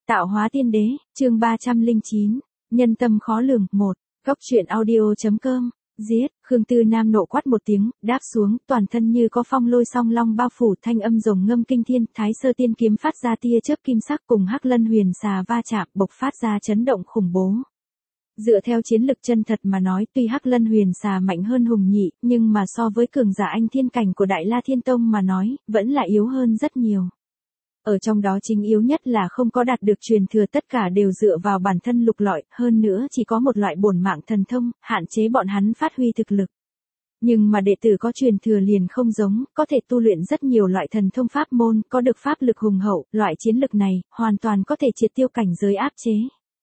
Tạo hóa tiên đế, chương 309, nhân tâm khó lường, 1, Cốc truyện audio.com, giết, Khương Tư Nam nộ quát một tiếng, đáp xuống, toàn thân như có phong lôi song long bao phủ, thanh âm rồng ngâm kinh thiên, Thái Sơ tiên kiếm phát ra tia chớp kim sắc cùng Hắc Lân huyền xà va chạm, bộc phát ra chấn động khủng bố. Dựa theo chiến lực chân thật mà nói, tuy Hắc Lân huyền xà mạnh hơn Hùng Nhị, nhưng mà so với cường giả anh thiên cảnh của Đại La Thiên Tông mà nói, vẫn là yếu hơn rất nhiều. Ở trong đó chính yếu nhất là không có đạt được truyền thừa, tất cả đều dựa vào bản thân lục lọi, hơn nữa chỉ có một loại bổn mạng thần thông, hạn chế bọn hắn phát huy thực lực. Nhưng mà đệ tử có truyền thừa liền không giống, có thể tu luyện rất nhiều loại thần thông pháp môn, có được pháp lực hùng hậu, loại chiến lực này, hoàn toàn có thể triệt tiêu cảnh giới áp chế.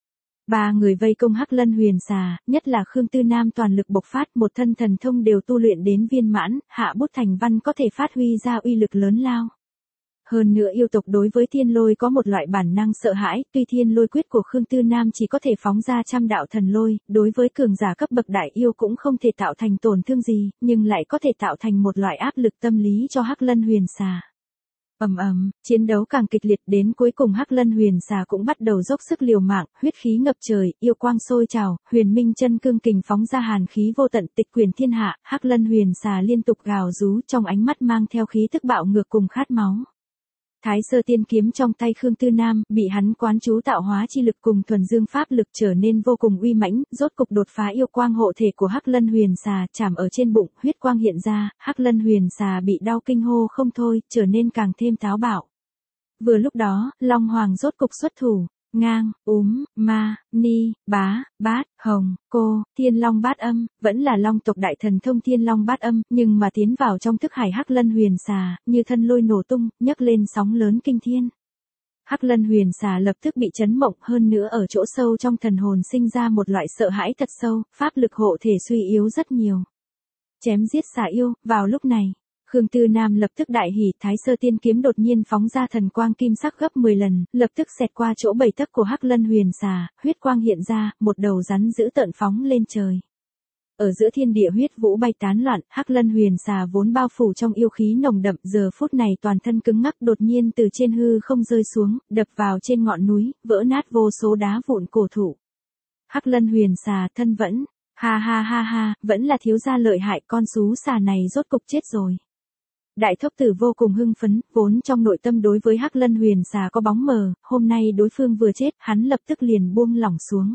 Ba người vây công Hắc Lân huyền xà, nhất là Khương Tư Nam toàn lực bộc phát, một thân thần thông đều tu luyện đến viên mãn, hạ bút thành văn có thể phát huy ra uy lực lớn lao. Hơn nữa yêu tộc đối với thiên lôi có một loại bản năng sợ hãi, tuy thiên lôi quyết của Khương Tư Nam chỉ có thể phóng ra trăm đạo thần lôi, đối với cường giả cấp bậc đại yêu cũng không thể tạo thành tổn thương gì, nhưng lại có thể tạo thành một loại áp lực tâm lý cho Hắc Lân huyền xà. Chiến đấu càng kịch liệt, đến cuối cùng Hắc Lân huyền xà cũng bắt đầu dốc sức liều mạng, huyết khí ngập trời, yêu quang sôi trào, huyền minh chân cương kình phóng ra hàn khí vô tận, tịch quyền thiên hạ, Hắc Lân huyền xà liên tục gào rú, trong ánh mắt mang theo khí tức bạo ngược cùng khát máu. Thái Sơ tiên kiếm trong tay Khương Tư Nam, bị hắn quán chú tạo hóa chi lực cùng thuần dương pháp lực trở nên vô cùng uy mãnh, rốt cục đột phá yêu quang hộ thể của Hắc Lân huyền xà, chạm ở trên bụng, huyết quang hiện ra, Hắc Lân huyền xà bị đau kinh hô không thôi, trở nên càng thêm táo bạo. Vừa lúc đó, Long Hoàng rốt cục xuất thủ. Ngang, ma, ni, bá, bát, hồng, cô, thiên long bát âm, vẫn là long tộc đại thần thông thiên long bát âm, nhưng mà tiến vào trong thức hải Hắc Lân huyền xà, như thân lôi nổ tung, nhấc lên sóng lớn kinh thiên. Hắc Lân huyền xà lập tức bị chấn mộng, hơn nữa ở chỗ sâu trong thần hồn sinh ra một loại sợ hãi thật sâu, pháp lực hộ thể suy yếu rất nhiều. Chém giết xà yêu, vào lúc này. Khương Tư Nam lập tức đại hỉ, Thái Sơ tiên kiếm đột nhiên phóng ra thần quang kim sắc gấp 10 lần, lập tức xẹt qua chỗ bảy tấc của Hắc Lân huyền xà, huyết quang hiện ra, một đầu rắn dữ tợn phóng lên trời. Ở giữa thiên địa huyết vũ bay tán loạn, Hắc Lân huyền xà vốn bao phủ trong yêu khí nồng đậm, giờ phút này toàn thân cứng ngắc, đột nhiên từ trên hư không rơi xuống, đập vào trên ngọn núi, vỡ nát vô số đá vụn cổ thụ. Hắc Lân huyền xà thân vẫn, ha, vẫn là thiếu gia lợi hại, con sú xà này rốt cục chết rồi. Đại Thốc Tử vô cùng hưng phấn, vốn trong nội tâm đối với Hắc Lân huyền xà có bóng mờ, hôm nay đối phương vừa chết, hắn lập tức liền buông lỏng xuống.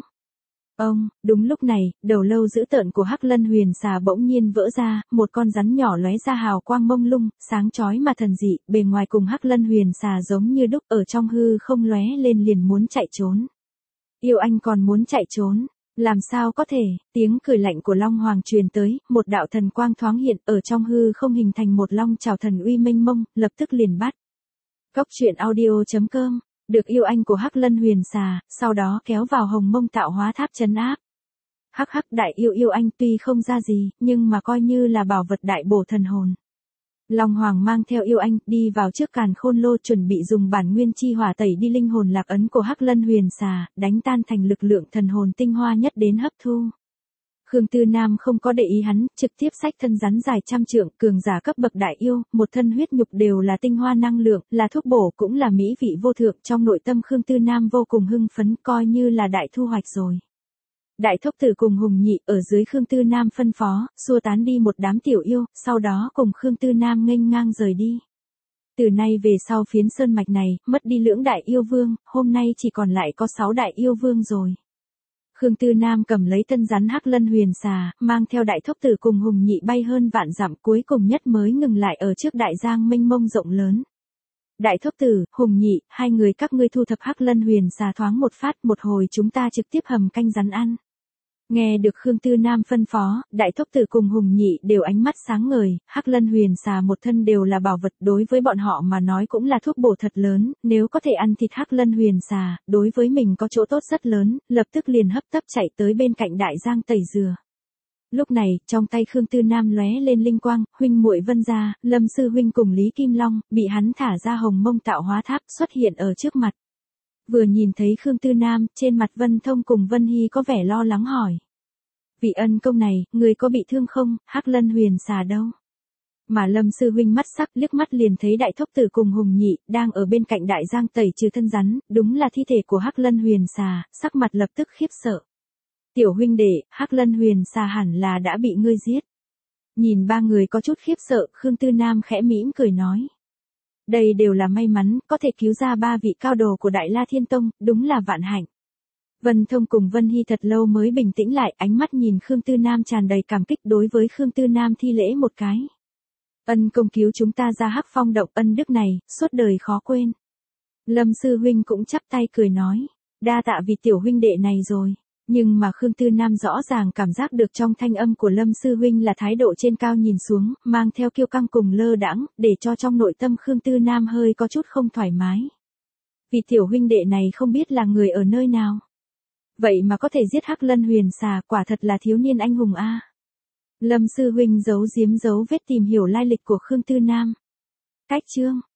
Đúng lúc này, đầu lâu dữ tợn của Hắc Lân huyền xà bỗng nhiên vỡ ra, một con rắn nhỏ lóe ra hào quang mông lung, sáng chói mà thần dị, bề ngoài cùng Hắc Lân huyền xà giống như đúc, ở trong hư không lóe lên liền muốn chạy trốn. Yêu anh còn muốn chạy trốn? Làm sao có thể, tiếng cười lạnh của Long Hoàng truyền tới, một đạo thần quang thoáng hiện, ở trong hư không hình thành một long chảo thần uy mênh mông, lập tức liền bắt. Cốc truyện audio.com, được yêu anh của Hắc Lân huyền xà, sau đó kéo vào hồng mông tạo hóa tháp trấn áp. Hắc đại yêu anh tuy không ra gì, nhưng mà coi như là bảo vật đại bổ thần hồn. Long Hoàng mang theo yêu anh, đi vào trước Càn Khôn Lô chuẩn bị dùng bản nguyên chi hỏa tẩy đi linh hồn lạc ấn của Hắc Lân huyền xà, đánh tan thành lực lượng thần hồn tinh hoa nhất đến hấp thu. Khương Tư Nam không có để ý hắn, trực tiếp xách thân rắn dài trăm trượng, cường giả cấp bậc đại yêu, một thân huyết nhục đều là tinh hoa năng lượng, là thuốc bổ cũng là mỹ vị vô thượng, trong nội tâm Khương Tư Nam vô cùng hưng phấn, coi như là đại thu hoạch rồi. Đại Thốc Tử cùng Hùng Nhị ở dưới Khương Tư Nam phân phó, xua tán đi một đám tiểu yêu, sau đó cùng Khương Tư Nam nghênh ngang rời đi. Từ nay về sau phiến sơn mạch này, mất đi lưỡng đại yêu vương, hôm nay chỉ còn lại có 6 đại yêu vương rồi. Khương Tư Nam cầm lấy thân rắn Hắc Lân huyền xà, mang theo Đại Thốc Tử cùng Hùng Nhị bay hơn vạn dặm, cuối cùng nhất mới ngừng lại ở trước đại giang mênh mông rộng lớn. Đại Thốc Tử, Hùng Nhị, hai người các ngươi thu thập Hắc Lân huyền xà thoáng một phát, một hồi chúng ta trực tiếp hầm canh rắn ăn. Nghe được Khương Tư Nam phân phó, Đại Thốc Tử cùng Hùng Nhị đều ánh mắt sáng ngời, Hắc Lân huyền xà một thân đều là bảo vật, đối với bọn họ mà nói cũng là thuốc bổ thật lớn, nếu có thể ăn thịt Hắc Lân huyền xà, đối với mình có chỗ tốt rất lớn, lập tức liền hấp tấp chạy tới bên cạnh đại giang tẩy dừa. Lúc này, trong tay Khương Tư Nam lóe lên linh quang, huynh muội Vân gia, Lâm sư huynh cùng Lý Kim Long, bị hắn thả ra hồng mông tạo hóa tháp, xuất hiện ở trước mặt. Vừa nhìn thấy Khương Tư Nam, trên mặt Vân Thông cùng Vân Hy có vẻ lo lắng hỏi. Vị ân công này, người có bị thương không, Hắc Lân huyền xà đâu? Mà Lâm sư huynh mắt sắc liếc mắt liền thấy Đại Thốc Tử cùng Hùng Nhị đang ở bên cạnh Đại Giang tẩy trừ thân rắn, đúng là thi thể của Hắc Lân Huyền Xà, sắc mặt lập tức khiếp sợ. Tiểu huynh đệ, Hắc Lân Huyền Xà hẳn là đã bị ngươi giết. Nhìn ba người có chút khiếp sợ, Khương Tư Nam khẽ mỉm cười nói. Đây đều là may mắn, có thể cứu ra ba vị cao đồ của Đại La Thiên Tông, đúng là vạn hạnh. Vân Thông cùng Vân Hy thật lâu mới bình tĩnh lại, ánh mắt nhìn Khương Tư Nam tràn đầy cảm kích, đối với Khương Tư Nam thi lễ một cái. Ân công cứu chúng ta ra Hắc Phong động, ân đức này, suốt đời khó quên. Lâm sư huynh cũng chắp tay cười nói, đa tạ vì tiểu huynh đệ này rồi. Nhưng mà Khương Tư Nam rõ ràng cảm giác được trong thanh âm của Lâm sư huynh là thái độ trên cao nhìn xuống, mang theo kiêu căng cùng lơ đãng, để cho trong nội tâm Khương Tư Nam hơi có chút không thoải mái. Vì tiểu huynh đệ này không biết là người ở nơi nào. Vậy mà có thể giết Hắc Lân Huyền Xà, quả thật là thiếu niên anh hùng a. Lâm sư huynh giấu giếm dấu vết tìm hiểu lai lịch của Khương Tư Nam. Cách chương